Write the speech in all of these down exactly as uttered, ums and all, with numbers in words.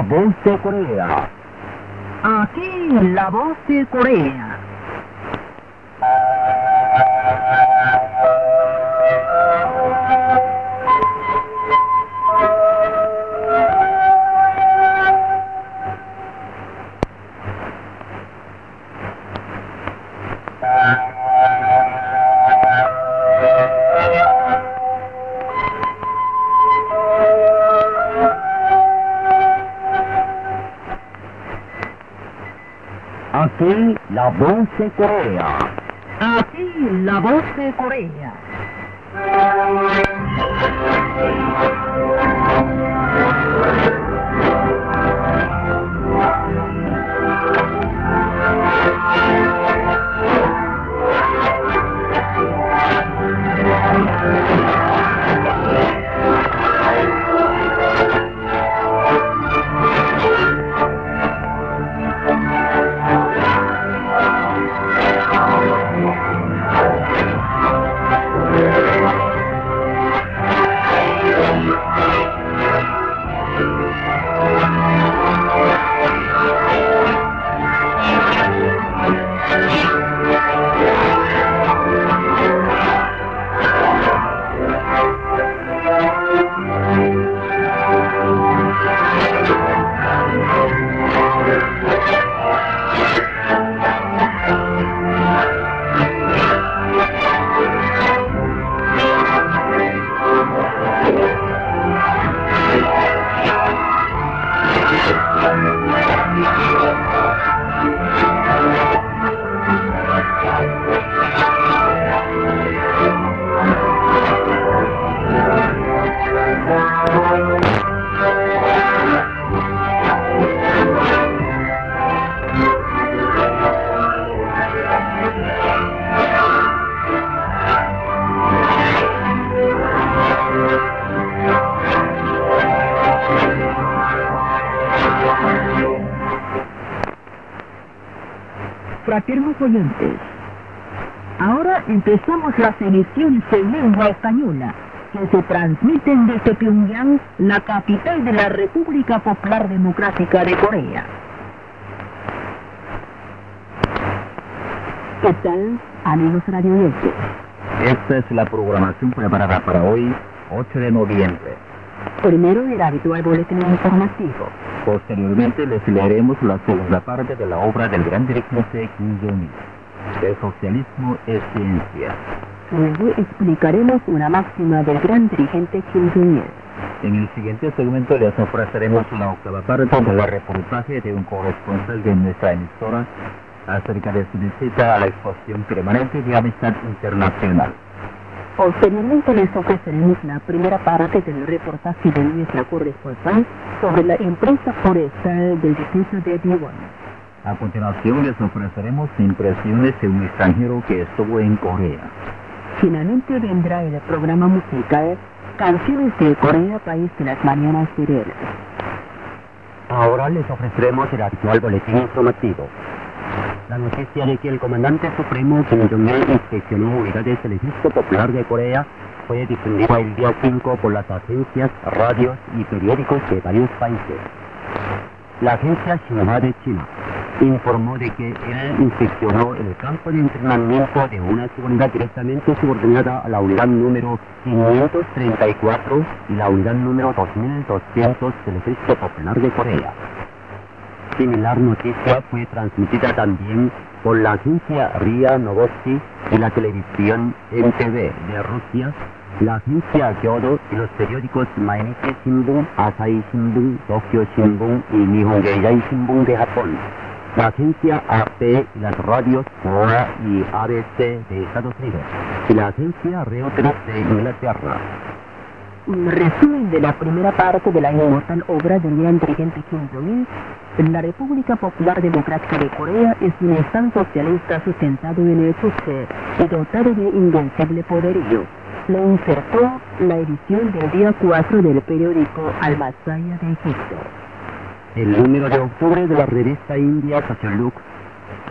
La Voz de Corea. Aquí La Voz de Corea. Aquí La Voz de Corea. Aquí La Voz de Corea. Fraternos oyentes, ahora empezamos las emisiones en lengua española que se transmiten desde Pyongyang, la capital de la República Popular Democrática de Corea. ¿Qué tal, amigos radio oyentes? Esta es la programación preparada para hoy, ocho de noviembre. Primero el habitual boletín informativo. Posteriormente les leeremos la segunda parte de la obra del gran dirigente Kim Jong-il, El socialismo es ciencia. Luego explicaremos una máxima del gran dirigente Kim Jong-il. En el siguiente segmento les ofreceremos la octava parte del reportaje de un corresponsal de nuestra emisora acerca de su visita a la exposición permanente de amistad internacional. Posteriormente les ofreceremos la primera parte del reportaje de nuestra corresponsal sobre la empresa forestal del distrito de Daewon. A continuación les ofreceremos impresiones de un extranjero que estuvo en Corea. Finalmente vendrá el programa musical Canciones de Corea, País de las Mañanas Serenas. Ahora les ofreceremos el actual boletín informativo. La noticia de que el comandante supremo Kim Jong-il inspeccionó unidades del Ejército Popular de Corea fue difundida el día cinco por las agencias, radios y periódicos de varios países. La agencia Xinhua de China informó de que él inspeccionó el campo de entrenamiento de una unidad directamente subordinada a la unidad número quinientos treinta y cuatro y la unidad número dos mil doscientos del Ejército Popular de Corea. Similar noticia fue transmitida también por la agencia R I A Novosti y la televisión M T V de Rusia, la agencia Kyodo y los periódicos Mainichi Shimbun, Asahi Shimbun, Tokyo Shimbun y Nihon Keizai Shimbun de Japón, la agencia A P y las radios O A y A B C de Estados Unidos y la agencia Reuters de Inglaterra. Un resumen de la primera parte de la inmortal obra del gran dirigente Kim Jong-il. La República Popular Democrática de Corea es un estado socialista sustentado en el poder y dotado de invencible poderío. Lo insertó la edición del día cuatro del periódico Al-Masaya de Egipto. El número de octubre de la revista india Sociolux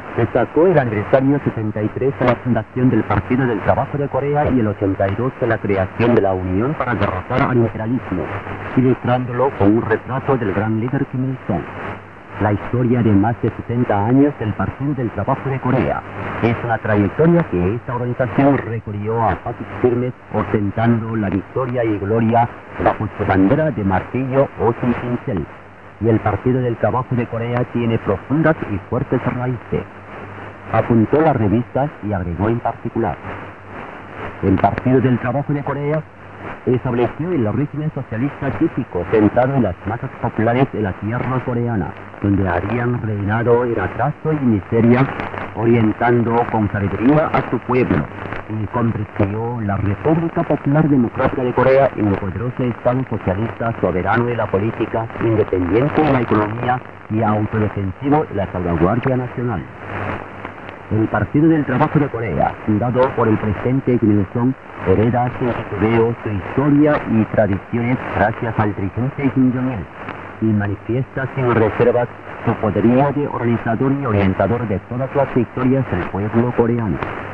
Destacó el aniversario setenta y tres de la fundación del Partido del Trabajo de Corea y el ochenta y dos de la creación de la Unión para derrotar al imperialismo, ilustrándolo con un retrato del gran líder Kim Il-sung. La historia de más de setenta años del Partido del Trabajo de Corea es una trayectoria que esta organización recorrió a pasos firmes, ostentando la victoria y gloria bajo su bandera de martillo o sin pincel. Y el Partido del Trabajo de Corea tiene profundas y fuertes raíces. Apuntó la revista y agregó en particular: el Partido del Trabajo de Corea estableció el régimen socialista típico centrado en las masas populares de la tierra coreana, donde habían reinado el atraso y miseria, orientando con sabiduría a su pueblo, y convirtió la República Popular Democrática de Corea en un poderoso Estado socialista soberano en la política, independiente en la economía y autodefensivo en la salvaguardia nacional. El Partido del Trabajo de Corea, fundado por el presidente Kim Il-sung, hereda sin titubeo su historia y tradiciones gracias al dirigente Kim Jong-il, y manifiesta sin reservas su poderío de organizador y orientador de todas las victorias del pueblo coreano.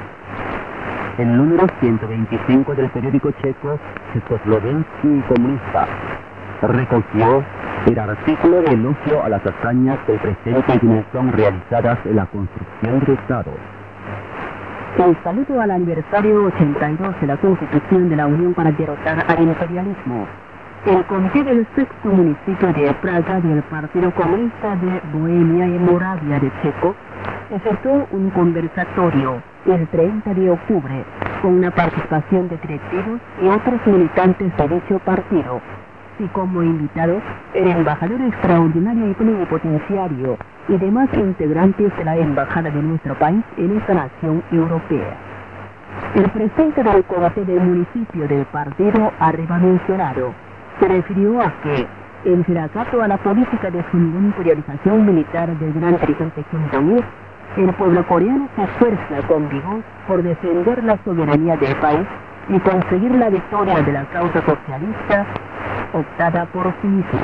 El número ciento veinticinco del periódico checo Československý comunista recogió el artículo de elogio a las hazañas del presidente Kim Il-sung realizadas en la construcción del Estado. El saludo al aniversario ochenta y dos de la Constitución de la Unión para derrotar al imperialismo. El comité del sexto municipio de Praga del Partido Comunista de Bohemia y Moravia de Checo efectuó un conversatorio el treinta de octubre con una participación de directivos y otros militantes de dicho partido, y como invitados el embajador extraordinario y plenipotenciario y demás integrantes de la embajada de nuestro país en esta nación europea. El presidente del comité del municipio del partido arriba mencionado se refirió a que, en desacato a la política de su priorización militar del gran dirigente Kim Jong-il, el pueblo coreano se esfuerza con vigor por defender la soberanía del país y conseguir la victoria de la causa socialista optada por sí mismo.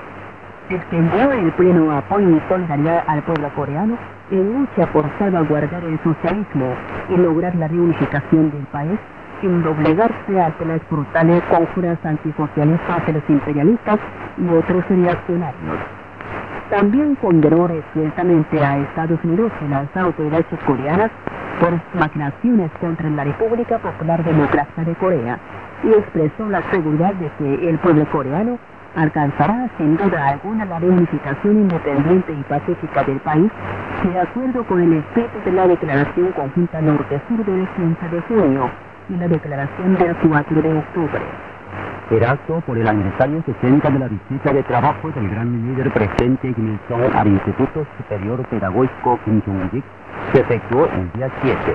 Extendió el pleno apoyo y solidaridad al pueblo coreano en lucha por salvaguardar el socialismo y lograr la reunificación del país, sin doblegarse ante las brutales conjuras antisocialistas de los imperialistas y otros reaccionarios. También condenó resueltamente a Estados Unidos y las autoridades coreanas por sus maquinaciones contra la República Popular Democrática de Corea y expresó la seguridad de que el pueblo coreano alcanzará sin duda alguna la reunificación independiente y pacífica del país, de acuerdo con el espíritu de la Declaración Conjunta Norte-Sur del quince de junio y la Declaración del cuatro de octubre. El acto por el aniversario sesenta de la visita de trabajo del gran líder presidente Kim Il-sung al Instituto Superior Pedagógico Kim Jong-il se efectuó el día siete.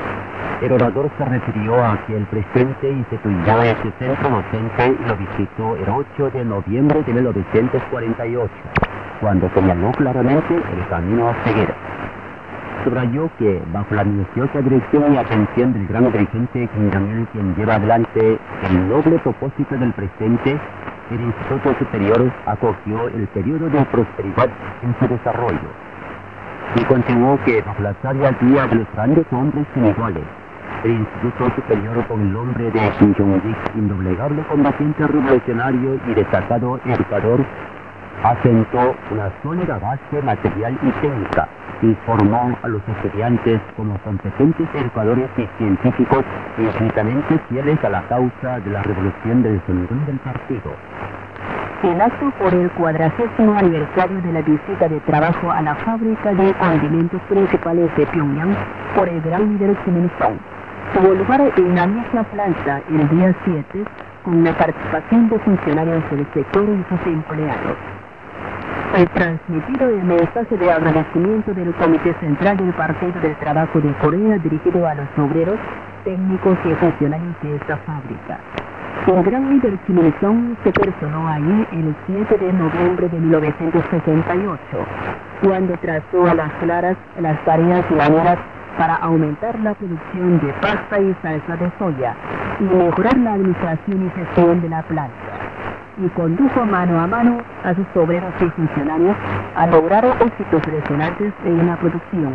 El orador se refirió a que el presidente instituyó ese centro docente y lo visitó el ocho de noviembre de mil novecientos cuarenta y ocho, cuando señaló claramente el camino a seguir. Subrayó que, bajo la minuciosa dirección y atención del gran dirigente Kim Jong-il, quien lleva adelante el noble propósito del presidente, el Instituto Superior acogió el periodo de prosperidad en su desarrollo. Y continuó que, bajo la sabia guía de los grandes hombres iniguales, el Instituto Superior, con el nombre de Kim Jong-il, indoblegable combatiente revolucionario y destacado educador, asentó una sólida base material y técnica y formó a los estudiantes como competentes educadores y científicos infinitamente fieles a la causa de la revolución del sendón del partido. El acto por el cuadragésimo aniversario de la visita de trabajo a la fábrica de condimentos principales de Pyongyang por el gran líder Kim Il-sung tuvo lugar en la misma planta el día siete con la participación de funcionarios del sector y sus empleados. Fue transmitido el mensaje de agradecimiento del Comité Central del Partido del Trabajo de Corea dirigido a los obreros, técnicos y funcionarios de esta fábrica. El gran líder Kim Il-sung se personó allí el siete de noviembre de mil novecientos sesenta y ocho, cuando trazó a las claras las tareas y maneras para aumentar la producción de pasta y salsa de soya y mejorar la administración y gestión de la planta, y condujo mano a mano a sus obreros y funcionarios a lograr éxitos resonantes en la producción,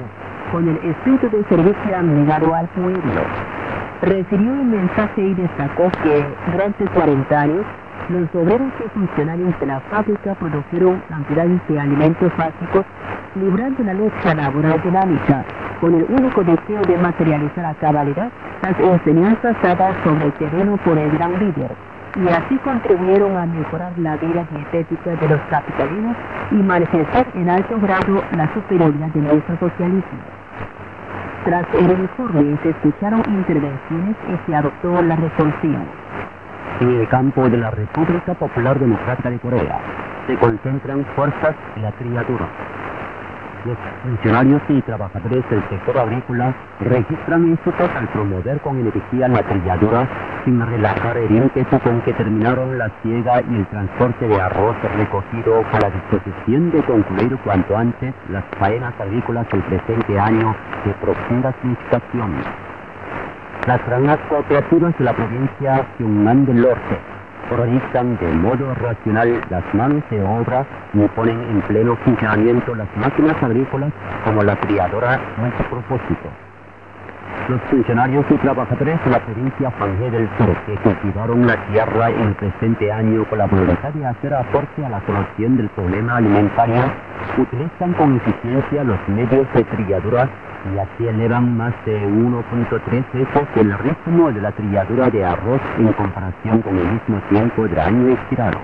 con el espíritu de servicio abnegado al pueblo. Recibió el mensaje y destacó que durante cuarenta años los obreros y funcionarios de la fábrica produjeron cantidades de alimentos básicos, librando una lucha laboral dinámica, con el único deseo de materializar a cabalidad las enseñanzas dadas sobre el terreno por el gran líder, y así contribuyeron a mejorar la vida dietética de los capitalinos y manifestar en alto grado la superioridad de nuestro socialismo. Tras el informe se escucharon intervenciones y se adoptó la resolución. En el campo de la República Popular Democrática de Corea se concentran fuerzas de la trilladura. Los funcionarios y trabajadores del sector agrícola registran éxitos al promover con energía la trilladura sin relajar el ímpetu con que terminaron la siega y el transporte de arroz recogido con la disposición de concluir cuanto antes las faenas agrícolas del presente año de profunda significación. Las granjas cooperativas de la provincia Gyeongan del Norte organizan de modo racional las manos de obra y ponen en pleno funcionamiento las máquinas agrícolas como la trilladora a su propósito. Los funcionarios y trabajadores de la provincia Hwanghae del Sur que cultivaron la tierra en el presente año con la voluntad de hacer aporte a la solución del problema alimentario utilizan con eficiencia los medios de trilladura y así elevan más de uno punto tres veces el ritmo de la trilladura de arroz en comparación con el mismo tiempo del año expirado.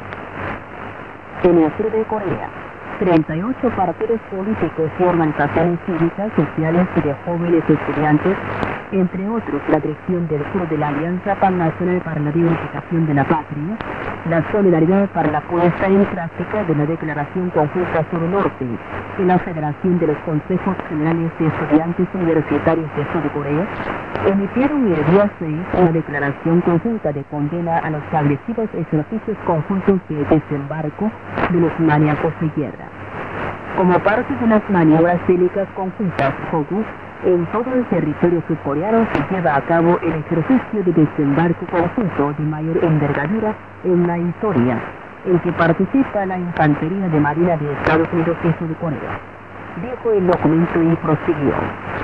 En el sur de Corea, treinta y ocho partidos políticos y organizaciones cívicas, sociales y de jóvenes estudiantes, entre otros la dirección del sur de la Alianza Pannacional para la Reunificación de la Patria, la Solidaridad para la Puesta en Práctica de la Declaración Conjunta Sur-Norte y la Federación de los Consejos Generales de Estudiantes Universitarios de Sur de Corea, emitieron el día seis una declaración conjunta de condena a los agresivos ejercicios conjuntos de desembarco de los maníacos de guerra. Como parte de las maniobras bélicas conjuntas Hogu, en todo el territorio surcoreano se lleva a cabo el ejercicio de desembarco conjunto de mayor envergadura en la historia, en que participa la infantería de marina de Estados Unidos y Sur de Corea, dijo el documento y prosiguió.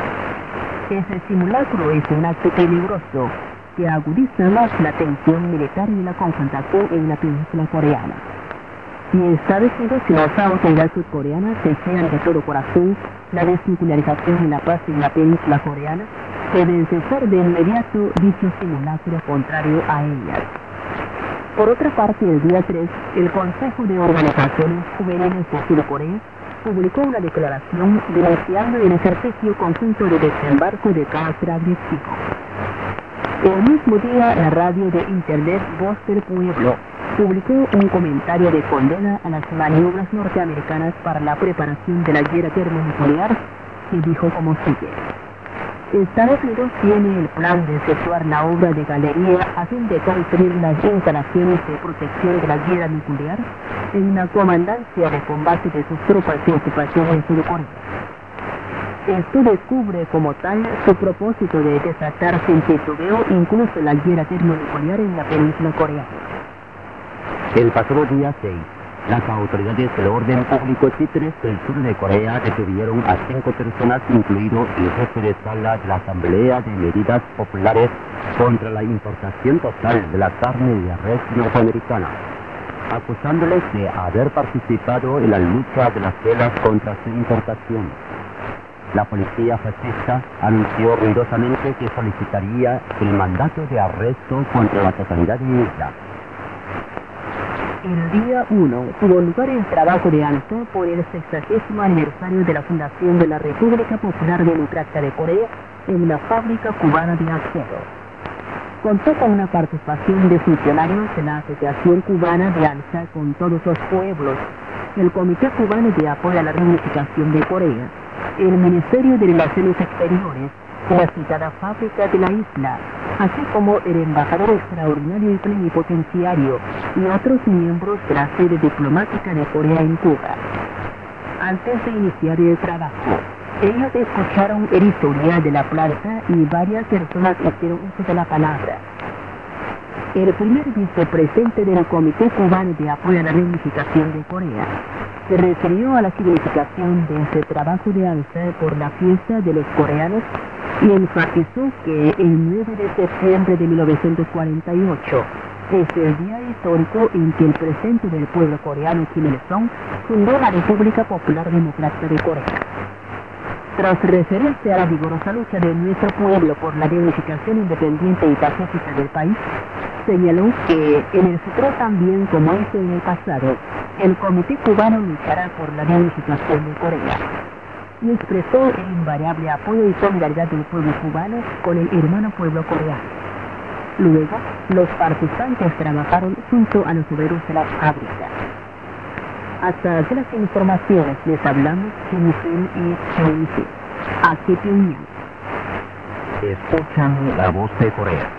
Ese simulacro es un acto peligroso que agudiza más la tensión militar y la confrontación en la península coreana. Si Estados Unidos y las autoridades surcoreanas desean de todo corazón la desnuclearización y la paz en la península coreana, deben cesar de inmediato dicho simulacro contrario a ellas. Por otra parte, el día tres, el Consejo de Organizaciones Juveniles de Sur Corea publicó una declaración denunciando el ejercicio conjunto de desembarco de carácter agresivo. El mismo día, la radio de Internet Voz del Pueblo publicó un comentario de condena a las maniobras norteamericanas para la preparación de la guerra termonuclear, que dijo como sigue. Estados Unidos tiene el plan de efectuar la obra de galería a fin de construir las instalaciones de protección de la guerra nuclear en la comandancia de combate de sus tropas de ocupación en Sur Corea. Esto descubre como tal su propósito de desatar sin titubeo incluso la guerra termonuclear en la península coreana. El pasado día seis, las autoridades del orden público títeres del sur de Corea detuvieron a cinco personas, incluido el jefe de sala de la Asamblea de Medidas Populares contra la importación total de la carne de res norteamericana, acusándoles de haber participado en la lucha de las velas contra su importación. La policía fascista anunció ruidosamente que solicitaría el mandato de arresto contra la totalidad de ella. El día uno tuvo lugar el trabajo de alto por el sexagésimo aniversario de la fundación de la República Popular Democrática de Corea en la fábrica cubana de acero. Contó con una participación de funcionarios de la Asociación Cubana de Alza con todos los pueblos, el Comité Cubano de Apoyo a la Reunificación de Corea, el Ministerio de Relaciones Exteriores, la citada fábrica de la isla, así como el embajador extraordinario y plenipotenciario y otros miembros de la sede diplomática de Corea en Cuba. Antes de iniciar el trabajo, ellos escucharon el historial de la planta y varias personas hicieron uso de la palabra. El primer vicepresidente del Comité Cubano de Apoyo a la Reunificación de Corea, se refirió a la significación de este trabajo de alza por la fiesta de los coreanos y enfatizó que el nueve de septiembre de mil novecientos cuarenta y ocho es el día histórico en que el presidente del pueblo coreano Kim Il-sung fundó la República Popular Democrática de Corea. Tras referirse a la vigorosa lucha de nuestro pueblo por la reunificación independiente y pacífica del país, señaló que en el futuro también, como hizo en el pasado, el Comité Cubano luchará por la reunificación de Corea, y expresó el invariable apoyo y solidaridad del pueblo cubano con el hermano pueblo coreano. Luego, los participantes trabajaron junto a los obreros de las fábricas. Hasta aquí las informaciones, les hablamos Kim Il-sung y Cheon-sik, aquí Pyongyang. Escuchan la voz de Corea.